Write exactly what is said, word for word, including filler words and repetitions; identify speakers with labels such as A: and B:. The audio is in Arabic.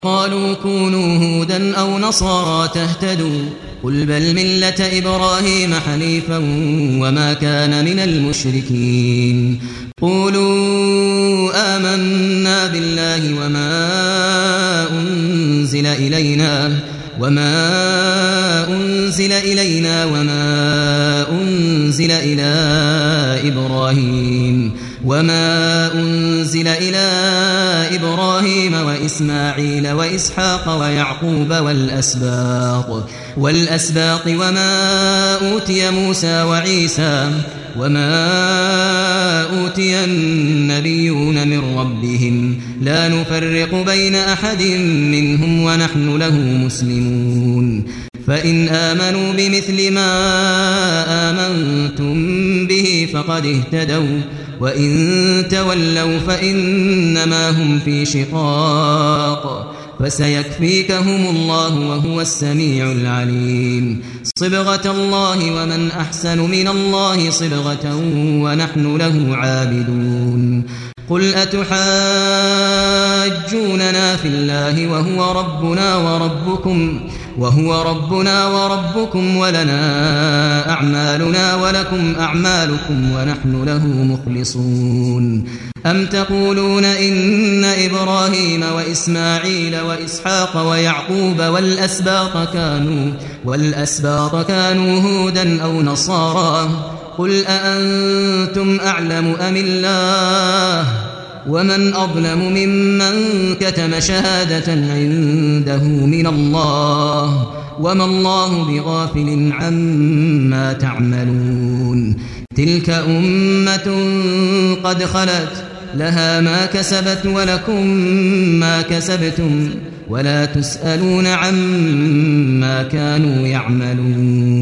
A: قالوا كونوا هودا أو نصارى تهتدوا قل بل ملة إبراهيم حنيفا وما كان من المشركين قولوا آمنا بالله وما أنزل إلينا وما أنزل إلينا وما أنزل إلى إبراهيم وما أنزل إلى إبراهيم وإسماعيل وإسحاق ويعقوب والأسباط والأسباط وما أوتي موسى وعيسى وما أوتي النبيون من ربهم لا نفرق بين أحد منهم ونحن له مسلمون فإن آمنوا بمثل ما آمنتم به فقد اهتدوا وإن تولوا فإنما هم في شقاق فسيكفيكهم الله وهو السميع العليم صبغة الله ومن أحسن من الله صبغة ونحن له عابدون قل أتحاجوننا في الله وهو ربنا وربكم وهو ربنا وربكم ولنا أعمالنا ولكم أعمالكم ونحن له مخلصون أم تقولون إن إبراهيم وإسماعيل وإسحاق ويعقوب والأسباط كانوا والأسباط كانوا هودا أو نصارى قل أأنتم أعلم أم الله ومن أظلم ممن كتم شهادة عنده من الله وما الله بغافل عما تعملون تلك أمة قد خلت لها ما كسبت ولكم ما كسبتم ولا تسألون عما كانوا يعملون